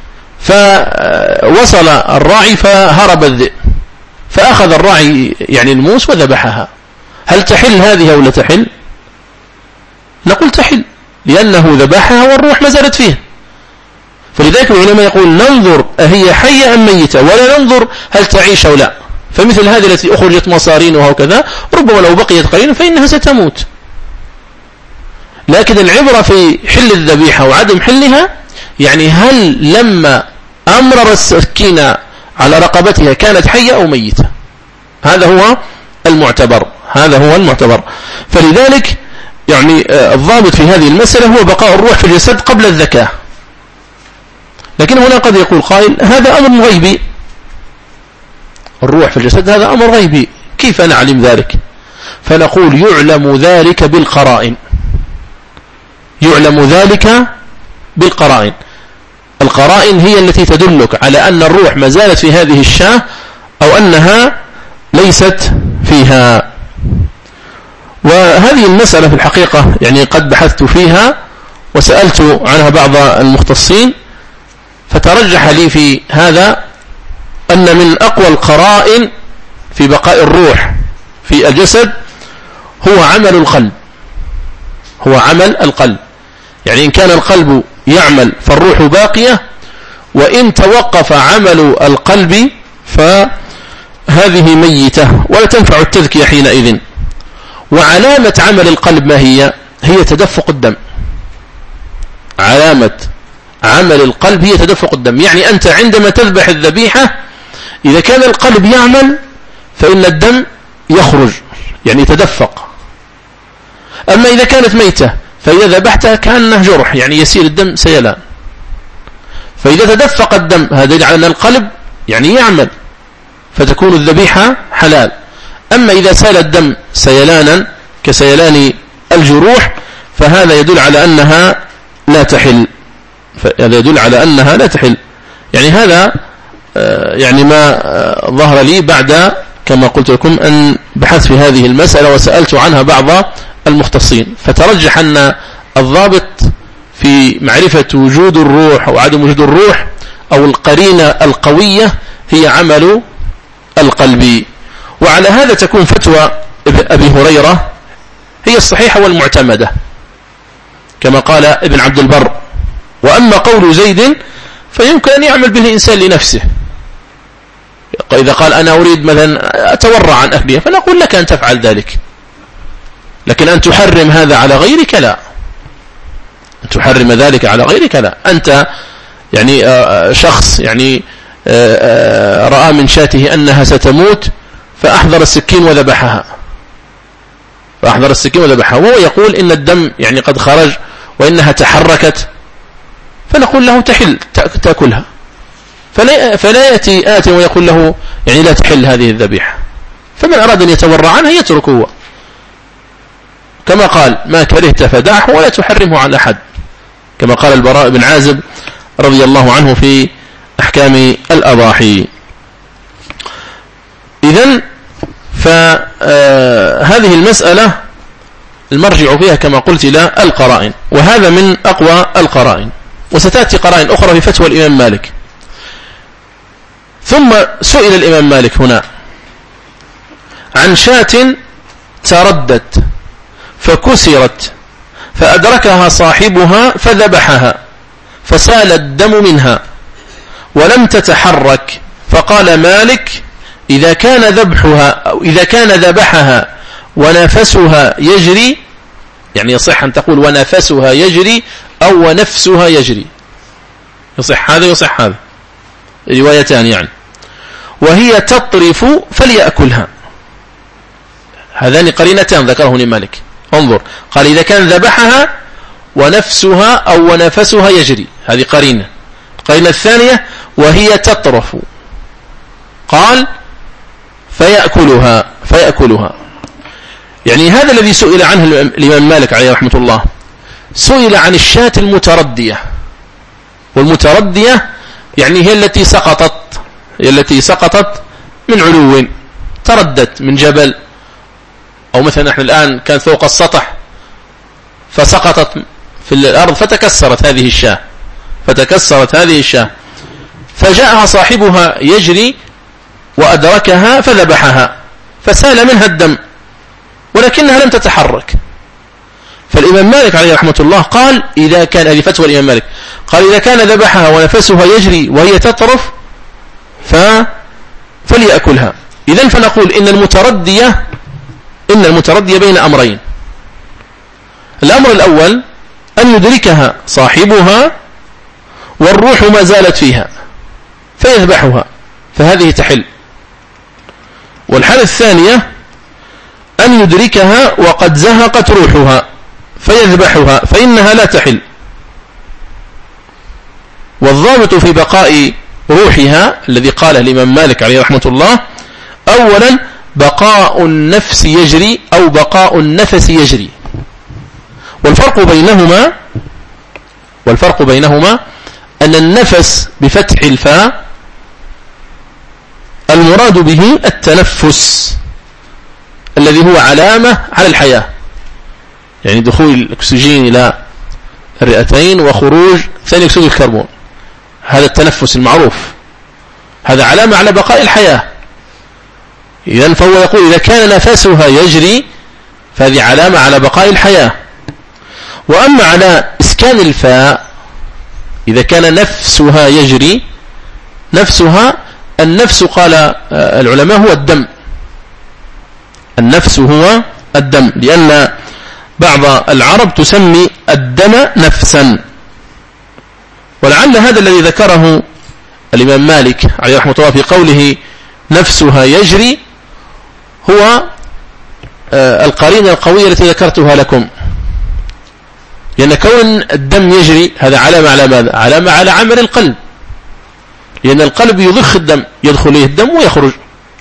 فوصل الراعي فهرب الذئب فأخذ الراعي يعني الموس وذبحها، هل تحل هذه أو لا تحل؟ نقول تحل لأنه ذبحها والروح ما زالت فيها. فلذلك العلماء يقول ننظر أهي حية أم ميتة، ولا ننظر هل تعيش أو لا. فمثل هذه التي أخرجت مصارينها وكذا ربما لو بقيت قليلا فإنها ستموت، لكن العبرة في حل الذبيحة وعدم حلها يعني هل لما أمرر السكين على رقبتها كانت حية أو ميتة، هذا هو المعتبر، هذا هو المعتبر. فلذلك يعني الضابط في هذه المسألة هو بقاء الروح في الجسد قبل الذكاة. لكن هنا قد يقول قائل هذا أمر غيبي، الروح في الجسد هذا أمر غيبي كيف نعلم ذلك؟ فنقول يعلم ذلك بالقرائن، يعلم ذلك بالقرائن. القرائن هي التي تدلك على أن الروح ما زالت في هذه الشاة أو أنها ليست فيها. وهذه المسألة في الحقيقة يعني قد بحثت فيها وسألت عنها بعض المختصين، فترجح لي في هذا أن من أقوى القرائن في بقاء الروح في الجسد هو عمل القلب، هو عمل القلب. يعني إن كان القلب يعمل فالروح باقية، وإن توقف عمل القلب فهذه ميتة ولا تنفع التذكية حينئذ. وعلامة عمل القلب ما هي؟ هي تدفق الدم. علامة عمل القلب هي تدفق الدم، يعني أنت عندما تذبح الذبيحة إذا كان القلب يعمل فإن الدم يخرج يعني يتدفق. أما إذا كانت ميتة فإذا ذبحتها كأنه جرح يعني يسير الدم سيلان. فإذا تدفق الدم هذا يدل على أن القلب يعني يعمل فتكون الذبيحة حلال. أما إذا سال الدم سيلانا كسيلان الجروح فهذا يدل على أنها لا تحل، هذا يدل على أنها لا تحل. يعني هذا يعني ما ظهر لي بعد كما قلت لكم أن بحثت في هذه المسألة وسألت عنها بعض المختصين، فترجح أن الضابط في معرفة وجود الروح أو عدم وجود الروح أو القرينة القوية هي عمل القلب. وعلى هذا تكون فتوى أبي هريرة هي الصحيحة والمعتمدة كما قال ابن عبد البر. وأما قول زيد فيمكن أن يعمل به الإنسان لنفسه، إذا قال أنا أريد مثلا أتورع عن أهلها فنقول لك أن تفعل ذلك، لكن أن تحرم هذا على غيرك لا، أن تحرم ذلك على غيرك لا. أنت يعني شخص يعني رأى من شاته أنها ستموت فأحضر السكين وذبحها فأحضر السكين وذبحها وهو يقول إن الدم يعني قد خرج وإنها تحركت، فنقول له تحل تأكلها، فلا, فلا يأتي آت ويقول له يعني لا تحل هذه الذبيحة. فمن أراد أن يتورع عنها يتركه، كما قال ما كرهت فدعه ولا تحرمه على أحد، كما قال البراء بن عازب رضي الله عنه في أحكام الأضاحي. إذن فهذه المسألة المرجع فيها كما قلت إلى القرائن، وهذا من أقوى القرائن، وستأتي قرائن أخرى في فتوى الإمام مالك. ثم سئل الإمام مالك هنا عن شاة تردت فكسرت فأدركها صاحبها فذبحها فسال الدم منها ولم تتحرك، فقال مالك إذا كان ذبحها أو إذا كان ذبحها ونفسها يجري، يعني يصح أن تقول ونفسها يجري أو ونفسها يجري، يصح هذا يصح هذا روايتان يعني، وهي تطرف فليأكلها. هذان قرينتان ذكرهن مالك. انظر، قال إذا كان ذبحها ونفسها أو ونفسها يجري، هذه قرينة. القرينة الثانية وهي تطرف، قال فيأكلها فيأكلها يعني هذا الذي سئل عنه الإمام مالك عليه رحمة الله، سئل عن الشاة المتردية، والمتردية يعني هي التي سقطت هي التي سقطت من علو، تردت من جبل، أو مثلا نحن الآن كان فوق السطح فسقطت في الأرض فتكسرت هذه الشاة فتكسرت هذه الشاة فجاءها صاحبها يجري وأدركها فذبحها فسال منها الدم ولكنها لم تتحرك. فالإمام مالك عليه رحمة الله قال إذا كان، هذه فتوى الإمام مالك، قال إذا كان ذبحها ونفسها يجري وهي تطرف ف... فليأكلها. إذن فنقول إن المتردية إن المتردية بين أمرين. الأمر الأول أن يدركها صاحبها والروح ما زالت فيها فيذبحها فهذه تحل. والحالة الثانية أن يدركها وقد زهقت روحها فيذبحها فإنها لا تحل. والضابط في بقاء روحها الذي قاله الإمام مالك عليه رحمة الله أولا بقاء النفس يجري أو بقاء النفس يجري. والفرق بينهما والفرق بينهما أن النفس بفتح الفاء المراد به التنفس الذي هو علامة على الحياة، يعني دخول الأكسجين إلى الرئتين وخروج ثاني أكسيد الكربون، هذا التنفس المعروف، هذا علامة على بقاء الحياة. إذن فهو يقول إذا كان نفسها يجري فهذه علامة على بقاء الحياة. وأما على إسكان الفاء إذا كان نفسها يجري، نفسها النفس قال العلماء هو الدم، النفس هو الدم، لأن بعض العرب تسمي الدم نفسا. ولعل هذا الذي ذكره الإمام مالك عليه رحمة الله في قوله نفسها يجري هو القرينة القوية التي ذكرتها لكم، لأن كون الدم يجري هذا علامة على ماذا؟ علامة على عمل القلب، لأن القلب يضخ الدم، يدخل إليه الدم ويخرج.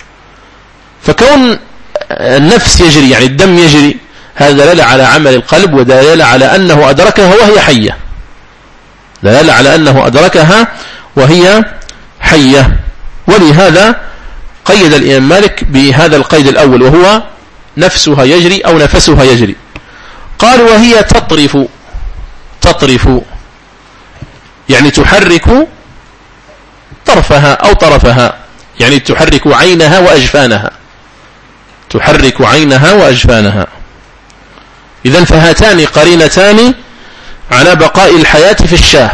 فكون النفس يجري يعني الدم يجري هذا دلالة على عمل القلب ودلالة على أنه أدركها وهي حية، دلالة على أنه أدركها وهي حية. ولهذا قيد الإمام مالك بهذا القيد الأول وهو نفسها يجري أو نفسها يجري. قال وهي تطرف، تطرف، يعني تحرك طرفها أو طرفها، يعني تحرك عينها وأجفانها، تحرك عينها وأجفانها. إذن فهاتان قرينتان على بقاء الحياة في الشاه،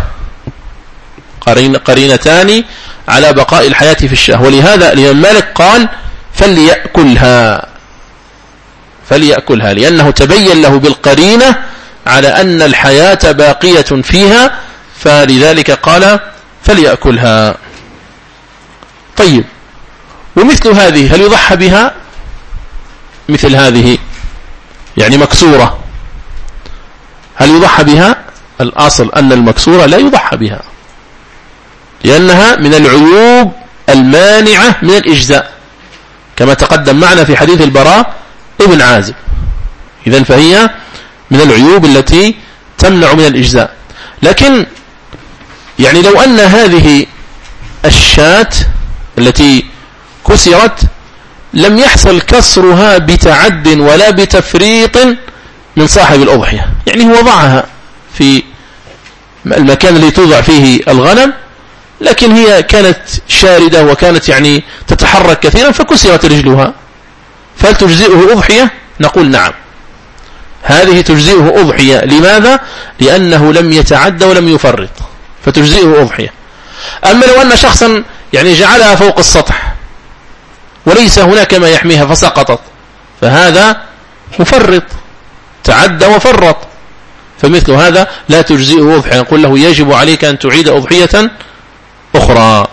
قرينتان على بقاء الحياة في الشاه. ولهذا الإمام مالك قال فليأكلها، فليأكلها، لأنه تبين له بالقرينة على أن الحياة باقية فيها، فلذلك قال فليأكلها. طيب، ومثل هذه هل يضحى بها؟ مثل هذه يعني مكسورة، هل يضحى بها؟ الأصل أن المكسورة لا يضحى بها، لأنها من العيوب المانعة من الإجزاء، كما تقدم معنا في حديث البراء ابن عازب. إذن فهي من العيوب التي تمنع من الإجزاء. لكن يعني لو أن هذه الشاة التي كسرت لم يحصل كسرها بتعد ولا بتفريط من صاحب الأضحية، يعني هو وضعها في المكان الذي توضع فيه الغنم، لكن هي كانت شاردة وكانت يعني تتحرك كثيرا فكسرت رجلها، فهل تجزئه أضحية؟ نقول نعم، هذه تجزئه أضحية. لماذا؟ لأنه لم يتعد ولم يفرط، فتجزئه أضحية. أما لو أن شخصا يعني جعلها فوق السطح وليس هناك ما يحميها فسقطت، فهذا مفرط، تعد وفرط، فمثل هذا لا تجزئه أضحية، نقول له يجب عليك أن تعيد أضحية أخرى.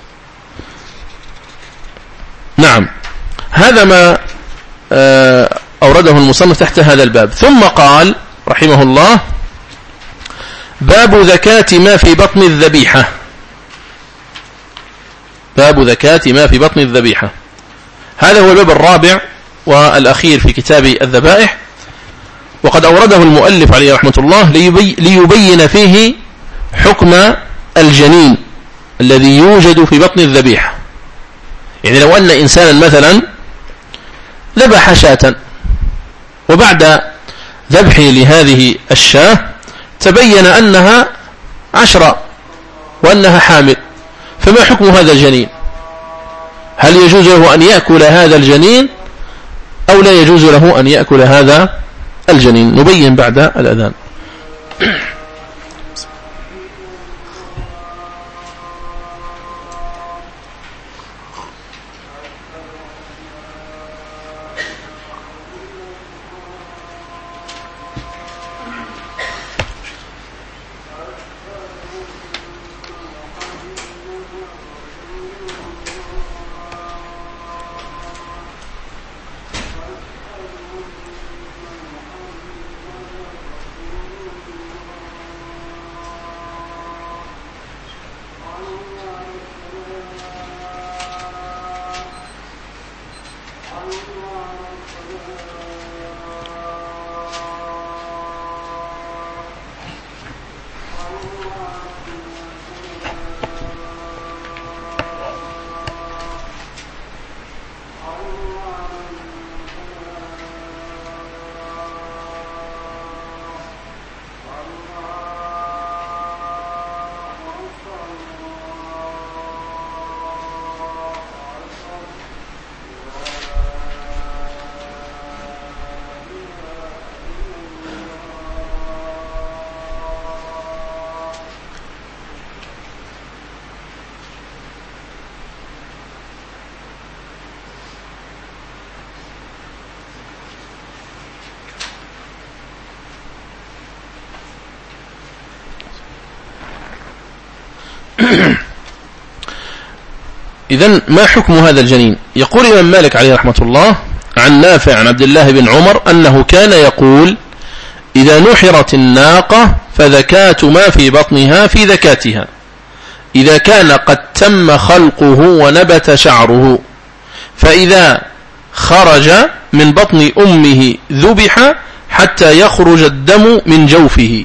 نعم، هذا ما أورده المصنف تحت هذا الباب. ثم قال رحمه الله: باب زكاة ما في بطن الذبيحة. باب زكاة ما في بطن الذبيحة، هذا هو الباب الرابع والأخير في كتاب الذبائح، وقد أورده المؤلف عليه رحمة الله ليبي ليبين فيه حكم الجنين الذي يوجد في بطن الذبيحة. يعني لو أن إنسانا مثلا ذبح شاة، وبعد ذبحه لهذه الشاة تبين أنها عشرة وأنها حامل، فما حكم هذا الجنين؟ هل يجوز له أن يأكل هذا الجنين أو لا يجوز له أن يأكل هذا الجنين؟ نبين بعد الأذان. إذن ما حكم هذا الجنين؟ يقول الإمام مالك عليه رحمة الله عن نافع عن عبد الله بن عمر أنه كان يقول: إذا نحرت الناقة فذكاة ما في بطنها في ذكاتها، إذا كان قد تم خلقه ونبت شعره، فإذا خرج من بطن أمه ذبح حتى يخرج الدم من جوفه.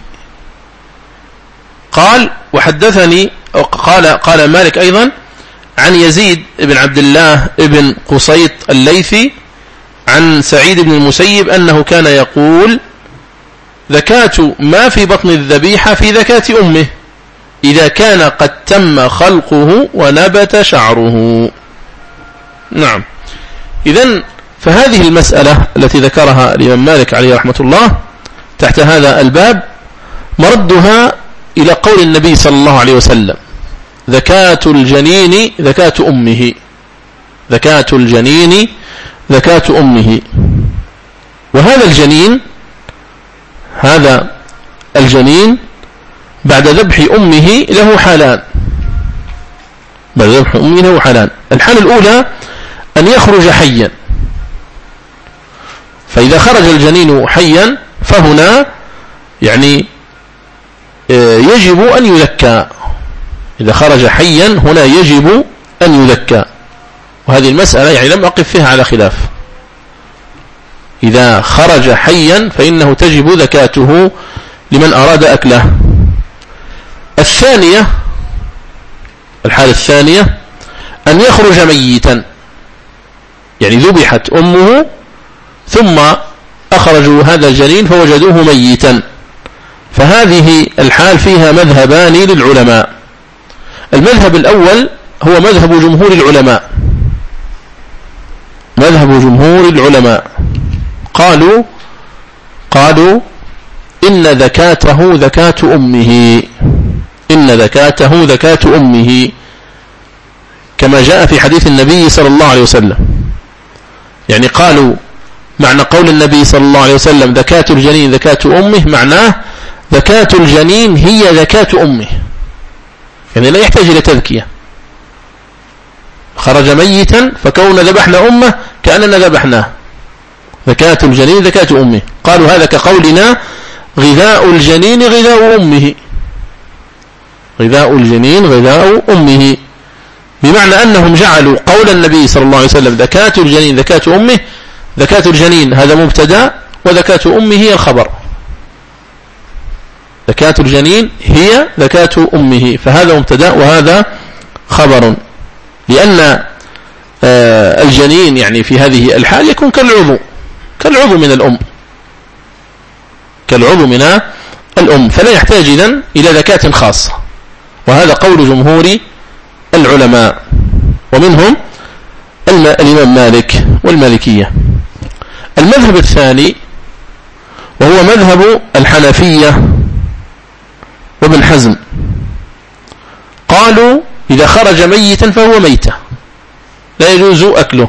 قال: وحدثني قال قال مالك أيضا عن يزيد بن عبد الله بن قصيط الليثي عن سعيد بن المسيب أنه كان يقول: زكاة ما في بطن الذبيحة في زكاة أمه إذا كان قد تم خلقه ونبت شعره. نعم. إذن فهذه المسألة التي ذكرها الإمام مالك عليه رحمة الله تحت هذا الباب مردها إلى قول النبي صلى الله عليه وسلم: زكاة الجنين زكاة أمه، زكاة الجنين زكاة أمه. وهذا الجنين هذا الجنين بعد ذبح أمه له حالان، بعد ذبح أمه له حالان. الحالة الأولى أن يخرج حيا، فإذا خرج الجنين حيا فهنا يعني يجب أن يذكى، إذا خرج حيا هنا يجب أن يذكى. وهذه المسألة يعني لم أقف فيها على خلاف، إذا خرج حيا فإنه تجب زكاته لمن أراد أكله. الثانية، الحالة الثانية أن يخرج ميتا، يعني ذبحت أمه ثم أخرجوا هذا الجنين فوجدوه ميتا، فهذه الحال فيها مذهبان للعلماء. المذهب الأول هو مذهب جمهور العلماء، مذهب جمهور العلماء قالوا قالوا إن زكاته زكاة أمه، إن زكاته زكاة أمه كما جاء في حديث النبي صلى الله عليه وسلم. يعني قالوا معنى قول النبي صلى الله عليه وسلم زكاة الجنين زكاة أمه، معناه زكاة الجنين هي زكاة أمه، يعني لا يحتاج إلى تذكية. خرج ميتا فكون ذبحنا أمه كأننا ذبحناه، زكاة الجنين زكاة أمه. قالوا هذا كقولنا غذاء الجنين غذاء أمه، غذاء الجنين غذاء أمه، بمعنى أنهم جعلوا قول النبي صلى الله عليه وسلم زكاة الجنين زكاة أمه، زكاة الجنين هذا مبتدا وزكاة أمه هي الخبر، زكاة الجنين هي زكاة أمه، فهذا مبتدا وهذا خبر، لأن آه الجنين يعني في هذه الحال يكون كالعضو كالعضو من الأم، كالعضو من الأم، فلا يحتاج إذن إلى زكاة خاصة. وهذا قول جمهور العلماء ومنهم الإمام مالك والمالكية. المذهب الثاني وهو مذهب الحنفية وابن حزم، قالوا إذا خرج ميتا فهو ميتة لا يجوز أكله.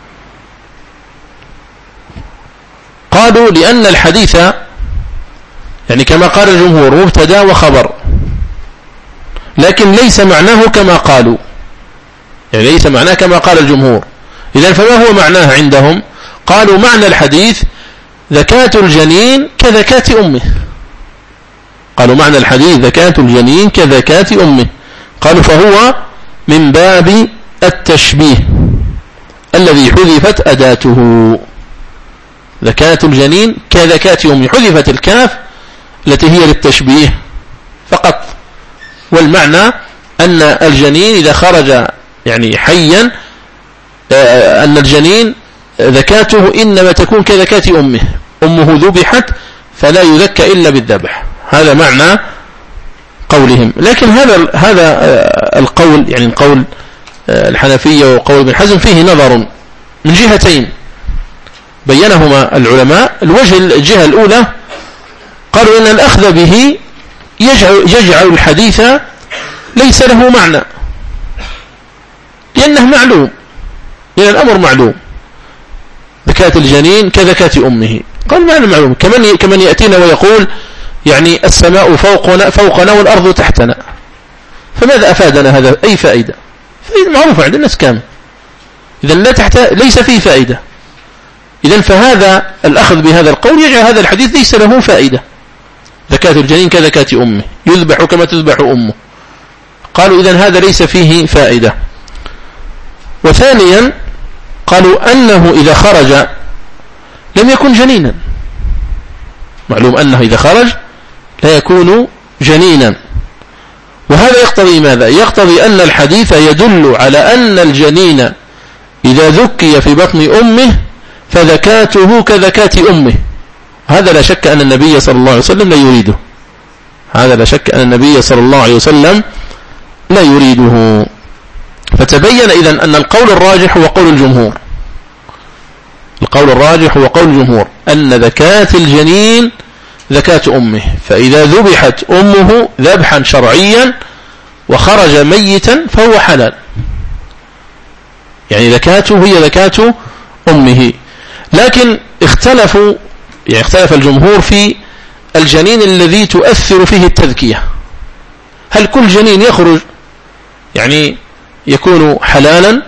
قالوا لأن الحديث يعني كما قال الجمهور مبتدا وخبر، لكن ليس معناه كما قالوا، يعني ليس معناه كما قال الجمهور. إذن فما هو معناه عندهم؟ قالوا معنى الحديث زكاة الجنين كزكاة أمه، قالوا معنى الحديث زكاة الجنين كزكاة أمه. قالوا فهو من باب التشبيه الذي حذفت أداته، زكاة الجنين كزكاة أمه، حذفت الكاف التي هي للتشبيه فقط، والمعنى أن الجنين إذا خرج يعني حيا أن الجنين زكاته إنما تكون كزكاة أمه، أمه ذبحت فلا يذكى إلا بالذبح، هذا معنى قولهم. لكن هذا هذا القول يعني القول الحنفية وقول ابن حزم فيه نظر من جهتين بينهما العلماء. الوجه الجهة الأولى قالوا إن الأخذ به يجعل, يجعل الحديث ليس له معنى، لأنه معلوم، لأن الأمر معلوم، زكاة الجنين كزكاة أمه، قال معنى معلوم. كمن كمن يأتينا ويقول يعني السماء فوقنا فوقنا والأرض تحتنا، فماذا أفادنا هذا؟ أي فائدة؟ فائدة معروفة عند الناس كامل، إذن لا تحت ليس فيه فائدة. إذن فهذا الأخذ بهذا القول يجعل هذا الحديث ليس له فائدة، زكاة الجنين كزكاة أمه، يذبح كما تذبح أمه. قالوا إذن هذا ليس فيه فائدة. وثانيا قالوا أنه إذا خرج لم يكن جنينا، معلوم أنه إذا خرج لا يكون جنينا، وهذا يقتضي ماذا؟ يقتضي أن الحديث يدل على أن الجنين إذا ذكي في بطن أمه فذكاته كذكاة أمه، هذا لا شك أن النبي صلى الله عليه وسلم لا يريده هذا لا شك أن النبي صلى الله عليه وسلم لا يريده. فتبين إذن أن القول الراجح هو قول الجمهور القول الراجح هو قول الجمهور أن زكاة الجنين زكاة أمه، فإذا ذبحت أمه ذبحا شرعيا وخرج ميتا فهو حلال، يعني زكاته هي زكاة أمه. لكن اختلفوا يعني اختلف الجمهور في الجنين الذي تؤثر فيه التذكية، هل كل جنين يخرج يعني يكون حلالا؟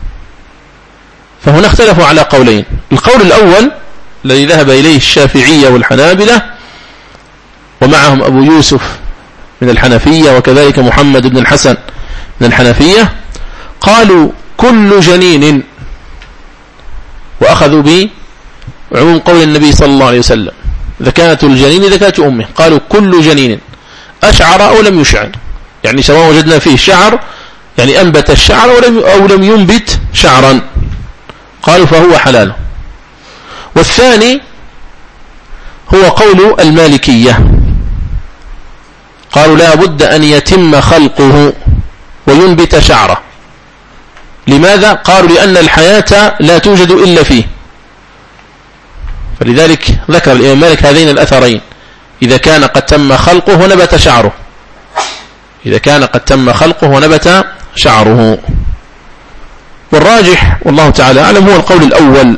فهنا اختلفوا على قولين. القول الأول الذي ذهب إليه الشافعية والحنابلة ومعهم أبو يوسف من الحنفية وكذلك محمد بن الحسن من الحنفية، قالوا كل جنين، وأخذوا بعموم قول النبي صلى الله عليه وسلم زكاة الجنين زكاة أمه، قالوا كل جنين أشعر أو لم يشعر، يعني سواء وجدنا فيه شعر يعني أنبت الشعر أو لم ينبت شعرا، قالوا فهو حلال. والثاني هو قول المالكية، قالوا لا بد أن يتم خلقه وينبت شعره. لماذا؟ قالوا لأن الحياة لا توجد إلا فيه، فلذلك ذكر الإمام مالك هذين الأثرين، إذا كان قد تم خلقه ونبت شعره إذا كان قد تم خلقه ونبت شعره. والراجح والله تعالى أعلم هو القول الأول،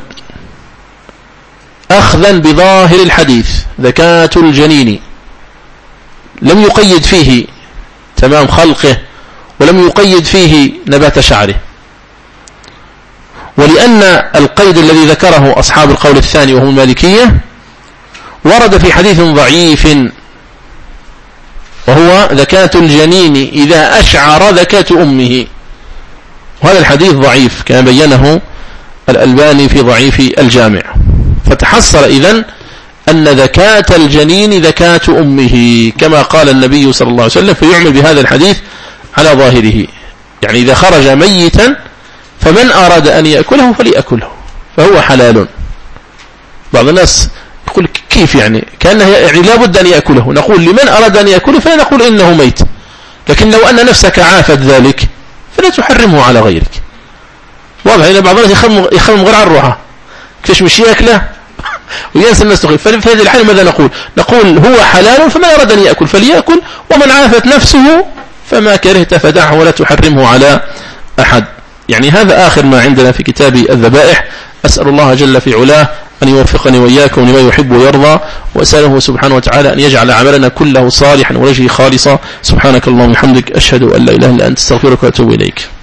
أخذا بظاهر الحديث زكاة الجنين، لم يقيد فيه تمام خلقه ولم يقيد فيه نبات شعره. ولأن القيد الذي ذكره أصحاب القول الثاني وهم المالكية ورد في حديث ضعيف، وهو زكاة الجنين إذا أشعر زكاة أمه، وهذا الحديث ضعيف كما بينه الألباني في ضعيف الجامع. فتحصل إذن أن زكاة الجنين زكاة أمه كما قال النبي صلى الله عليه وسلم، فيعمل بهذا الحديث على ظاهره، يعني إذا خرج ميتا فمن أراد أن يأكله فليأكله فهو حلال. بعض الناس يقول كيف يعني كأنه يعني لا بد أن يأكله، نقول لمن أراد أن يأكله فنقول إنه ميت، لكن لو أن نفسك عافت ذلك فلا تحرمه على غيرك. واضح إن بعض الناس يخمم غير عن روحه كيش مش يأكله وينسى الناس تخيل. ففي هذه الحالة ماذا نقول؟ نقول هو حلال فمن أراد أن يأكل فليأكل، ومن عافت نفسه فما كرهت فدعه ولا تحرمه على أحد. يعني هذا آخر ما عندنا في كتاب الذبائح. أسأل الله جل في علاه أن يوفقني وإياكم لما يحب ويرضى، وأسأله سبحانه وتعالى أن يجعل عملنا كله صالحا ووجهه خالصا. سبحانك اللهم وبحمدك، أشهد أن لا إله إلا أنت، استغفرك وأتوب إليك.